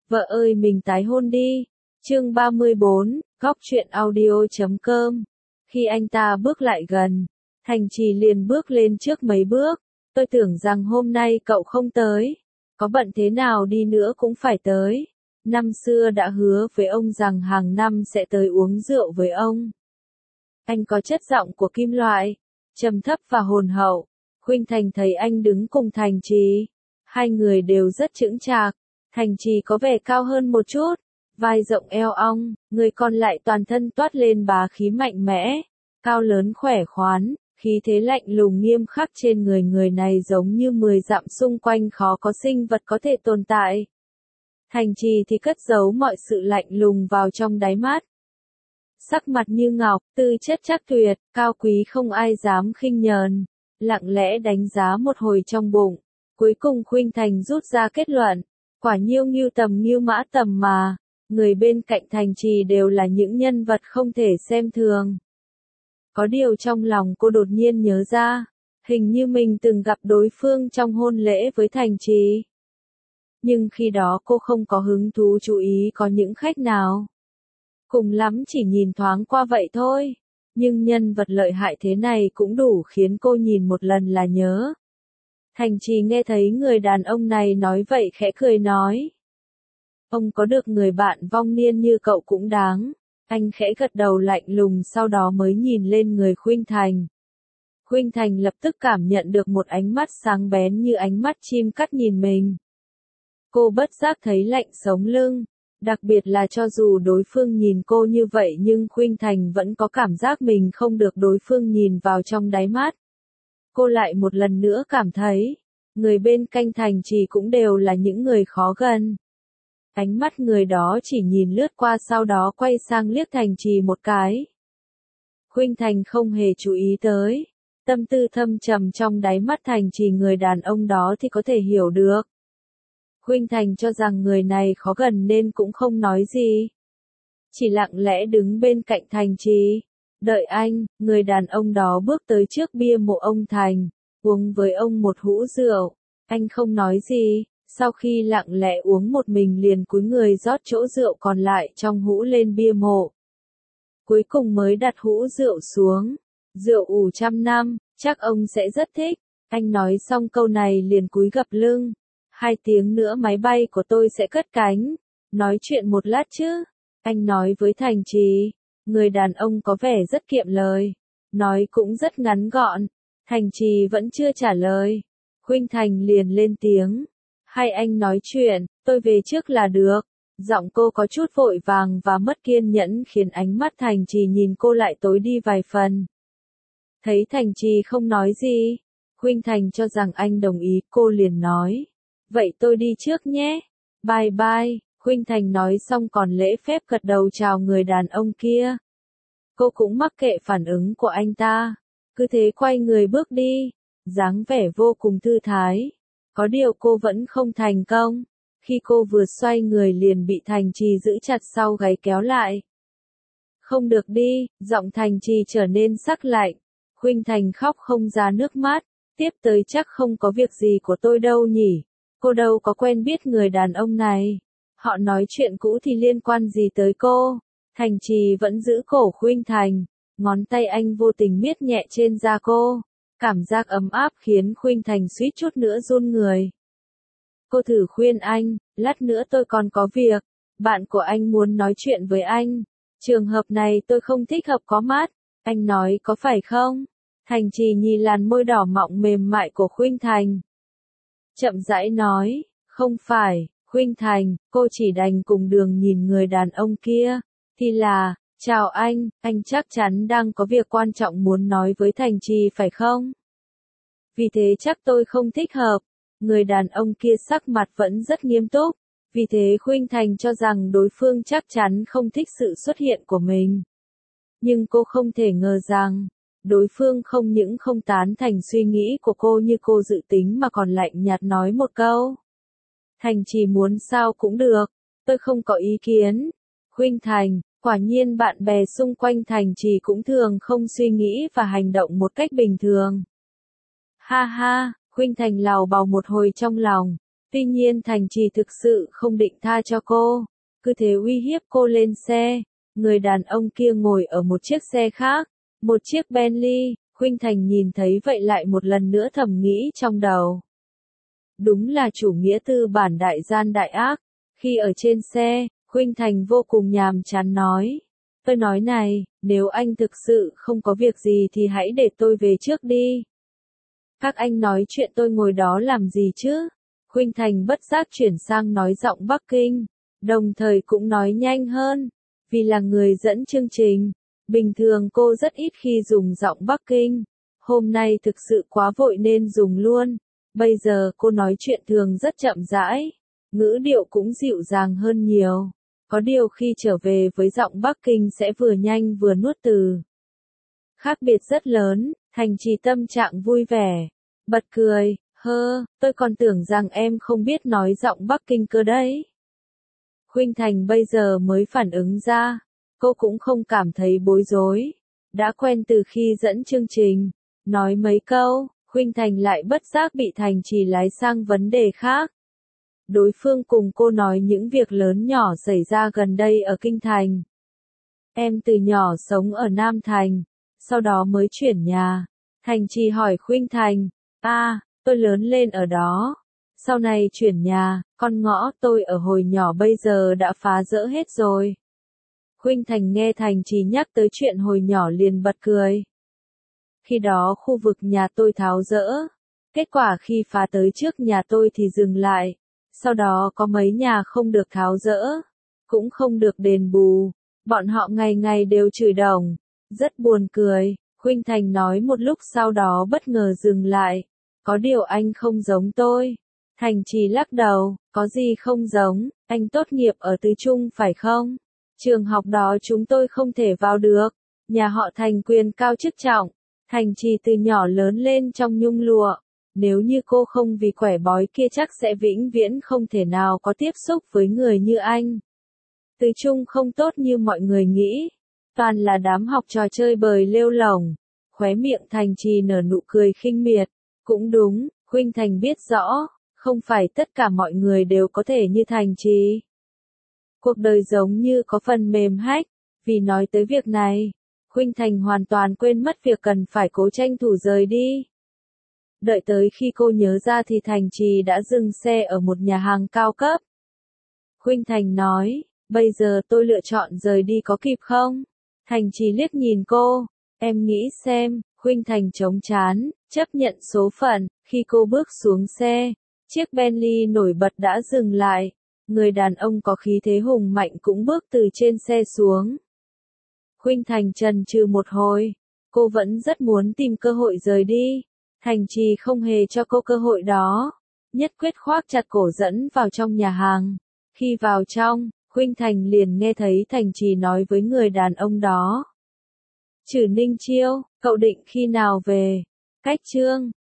Vợ ơi mình tái hôn đi. Chương 34, góc truyện audio.com. Khi anh ta bước lại gần, Thành Trì liền bước lên trước mấy bước. Tôi tưởng rằng hôm nay cậu không tới. Có bận thế nào đi nữa cũng phải tới. Năm xưa đã hứa với ông rằng hàng năm sẽ tới uống rượu với ông. Anh có chất giọng của kim loại, trầm thấp và hồn hậu. Khuynh Thành thấy anh đứng cùng Thành Trì. Hai người đều rất chững chạc. Thành Trì có vẻ cao hơn một chút, vai rộng eo ong, người còn lại toàn thân toát lên bá khí mạnh mẽ, cao lớn khỏe khoắn, khí thế lạnh lùng nghiêm khắc trên người này giống như 10 dặm xung quanh khó có sinh vật có thể tồn tại. Thành Trì thì cất giấu mọi sự lạnh lùng vào trong đáy mắt. Sắc mặt như ngọc, tư chất chắc tuyệt, cao quý không ai dám khinh nhờn, lặng lẽ đánh giá một hồi trong bụng. Cuối cùng Khuynh Thành rút ra kết luận, quả nhiêu ngưu tầm ngưu mã tầm mà, người bên cạnh Thành Trì đều là những nhân vật không thể xem thường. Có điều trong lòng cô đột nhiên nhớ ra, hình như mình từng gặp đối phương trong hôn lễ với Thành Trì. Nhưng khi đó cô không có hứng thú chú ý có những khách nào. Cùng lắm chỉ nhìn thoáng qua vậy thôi, nhưng nhân vật lợi hại thế này cũng đủ khiến cô nhìn một lần là nhớ. Thành Trì nghe thấy người đàn ông này nói vậy khẽ cười nói. Ông có được người bạn vong niên như cậu cũng đáng. Anh khẽ gật đầu lạnh lùng sau đó mới nhìn lên người Khuynh Thành. Khuynh Thành lập tức cảm nhận được một ánh mắt sáng bén như ánh mắt chim cắt nhìn mình. Cô bất giác thấy lạnh sống lưng. Đặc biệt là cho dù đối phương nhìn cô như vậy nhưng Khuynh Thành vẫn có cảm giác mình không được đối phương nhìn vào trong đáy mắt. Cô lại một lần nữa cảm thấy, người bên cạnh Thành Trì cũng đều là những người khó gần. Ánh mắt người đó chỉ nhìn lướt qua sau đó quay sang liếc Thành Trì một cái. Khuynh Thành không hề chú ý tới, tâm tư thâm trầm trong đáy mắt Thành Trì người đàn ông đó thì có thể hiểu được. Khuynh Thành cho rằng người này khó gần nên cũng không nói gì. Chỉ lặng lẽ đứng bên cạnh Thành Trì. Đợi anh, người đàn ông đó bước tới trước bia mộ ông Thành, uống với ông một hũ rượu. Anh không nói gì, sau khi lặng lẽ uống một mình liền cúi người rót chỗ rượu còn lại trong hũ lên bia mộ. Cuối cùng mới đặt hũ rượu xuống. Rượu ủ 100 năm, chắc ông sẽ rất thích. Anh nói xong câu này liền cúi gập lưng. 2 tiếng nữa máy bay của tôi sẽ cất cánh. Nói chuyện một lát chứ. Anh nói với Thành Trì. Người đàn ông có vẻ rất kiệm lời. Nói cũng rất ngắn gọn. Thành Trì vẫn chưa trả lời. Khuynh Thành liền lên tiếng. Hay anh nói chuyện, tôi về trước là được. Giọng cô có chút vội vàng và mất kiên nhẫn khiến ánh mắt Thành Trì nhìn cô lại tối đi vài phần. Thấy Thành Trì không nói gì. Khuynh Thành cho rằng anh đồng ý, cô liền nói. Vậy tôi đi trước nhé. Bye bye. Khuynh Thành nói xong còn lễ phép gật đầu chào người đàn ông kia. Cô cũng mắc kệ phản ứng của anh ta. Cứ thế quay người bước đi. Dáng vẻ vô cùng thư thái. Có điều cô vẫn không thành công. Khi cô vừa xoay người liền bị Thành Trì giữ chặt sau gáy kéo lại. Không được đi, giọng Thành Trì trở nên sắc lạnh. Khuynh Thành khóc không ra nước mắt. Tiếp tới chắc không có việc gì của tôi đâu nhỉ. Cô đâu có quen biết người đàn ông này. Họ nói chuyện cũ thì liên quan gì tới cô? Thành Trì vẫn giữ cổ Khuynh Thành. Ngón tay anh vô tình miết nhẹ trên da cô. Cảm giác ấm áp khiến Khuynh Thành suýt chút nữa run người. Cô thử khuyên anh, lát nữa tôi còn có việc. Bạn của anh muốn nói chuyện với anh. Trường hợp này tôi không thích hợp có mắt. Anh nói có phải không? Thành Trì nhìn làn môi đỏ mọng mềm mại của Khuynh Thành. Chậm rãi nói, không phải, Khuynh Thành, cô chỉ đành cùng đường nhìn người đàn ông kia. Thì là, chào anh chắc chắn đang có việc quan trọng muốn nói với Thành Trì phải không? Vì thế chắc tôi không thích hợp. Người đàn ông kia sắc mặt vẫn rất nghiêm túc. Vì thế Khuynh Thành cho rằng đối phương chắc chắn không thích sự xuất hiện của mình. Nhưng cô không thể ngờ rằng, đối phương không những không tán thành suy nghĩ của cô như cô dự tính mà còn lạnh nhạt nói một câu. Thành Trì muốn sao cũng được, tôi không có ý kiến. Khuynh Thành, quả nhiên bạn bè xung quanh Thành Trì cũng thường không suy nghĩ và hành động một cách bình thường. Ha ha, Khuynh Thành lào bào một hồi trong lòng, Tuy nhiên Thành Trì thực sự không định tha cho cô, cứ thế uy hiếp cô lên xe. Người đàn ông kia ngồi ở một chiếc xe khác, một chiếc Bentley. Khuynh Thành nhìn thấy vậy lại một lần nữa thầm nghĩ trong đầu. Đúng là chủ nghĩa tư bản đại gian đại ác. Khi ở trên xe, Khuynh Thành vô cùng nhàm chán nói. Tôi nói này, nếu anh thực sự không có việc gì thì hãy để tôi về trước đi. Các anh nói chuyện tôi ngồi đó làm gì chứ? Khuynh Thành bất giác chuyển sang nói giọng Bắc Kinh, đồng thời cũng nói nhanh hơn, vì là người dẫn chương trình. Bình thường cô rất ít khi dùng giọng Bắc Kinh, hôm nay thực sự quá vội nên dùng luôn. Bây giờ cô nói chuyện thường rất chậm rãi, ngữ điệu cũng dịu dàng hơn nhiều. Có điều khi trở về với giọng Bắc Kinh sẽ vừa nhanh vừa nuốt từ. Khác biệt rất lớn. Thành Trì tâm trạng vui vẻ, bật cười, tôi còn tưởng rằng em không biết nói giọng Bắc Kinh cơ đấy. Khuynh Thành bây giờ mới phản ứng ra, cô cũng không cảm thấy bối rối, đã quen từ khi dẫn chương trình, nói mấy câu, Khuynh Thành lại bất giác bị Thành Trì lái sang vấn đề khác. Đối phương cùng cô nói những việc lớn nhỏ xảy ra gần đây ở Kinh Thành. Em từ nhỏ sống ở Nam Thành, sau đó mới chuyển nhà. Thành Trì hỏi Khuynh Thành, tôi lớn lên ở đó. Sau này chuyển nhà, con ngõ tôi ở hồi nhỏ bây giờ đã phá rỡ hết rồi. Khuynh Thành nghe Thành Trì nhắc tới chuyện hồi nhỏ liền bật cười. Khi đó khu vực nhà tôi tháo rỡ. Kết quả khi phá tới trước nhà tôi thì dừng lại. Sau đó có mấy nhà không được tháo rỡ, cũng không được đền bù. Bọn họ ngày ngày đều chửi đồng. Rất buồn cười. Khuynh Thành nói một lúc sau đó bất ngờ dừng lại. Có điều anh không giống tôi. Thành Trì lắc đầu, có gì không giống, anh tốt nghiệp ở Tứ Trung phải không? Trường học đó chúng tôi không thể vào được. Nhà họ Thành quyền cao chức trọng. Thành Trì từ nhỏ lớn lên trong nhung lụa. Nếu như cô không vì quẻ bói kia chắc sẽ vĩnh viễn không thể nào có tiếp xúc với người như anh. Tứ Trung không tốt như mọi người nghĩ. Toàn là đám học trò chơi bời lêu lổng. Khóe miệng Thành Trì nở nụ cười khinh miệt. Cũng đúng, Khuynh Thành biết rõ, không phải tất cả mọi người đều có thể như Thành Trì. Cuộc đời giống như có phần mềm hách, vì nói tới việc này, Khuynh Thành hoàn toàn quên mất việc cần phải cố tranh thủ rời đi. Đợi tới khi cô nhớ ra thì Thành Trì đã dừng xe ở một nhà hàng cao cấp. Khuynh Thành nói, bây giờ tôi lựa chọn rời đi có kịp không? Thành Trì liếc nhìn cô, em nghĩ xem. Khuynh Thành chống chán, chấp nhận số phận. Khi cô bước xuống xe, chiếc Bentley nổi bật đã dừng lại. Người đàn ông có khí thế hùng mạnh cũng bước từ trên xe xuống. Khuynh Thành chần chừ một hồi, cô vẫn rất muốn tìm cơ hội rời đi. Thành Trì không hề cho cô cơ hội đó, nhất quyết khoác chặt cổ dẫn vào trong nhà hàng. Khi vào trong, Khuynh Thành liền nghe thấy Thành Trì nói với người đàn ông đó. Trử Ninh Chiêu, cậu định khi nào về? Cách Chương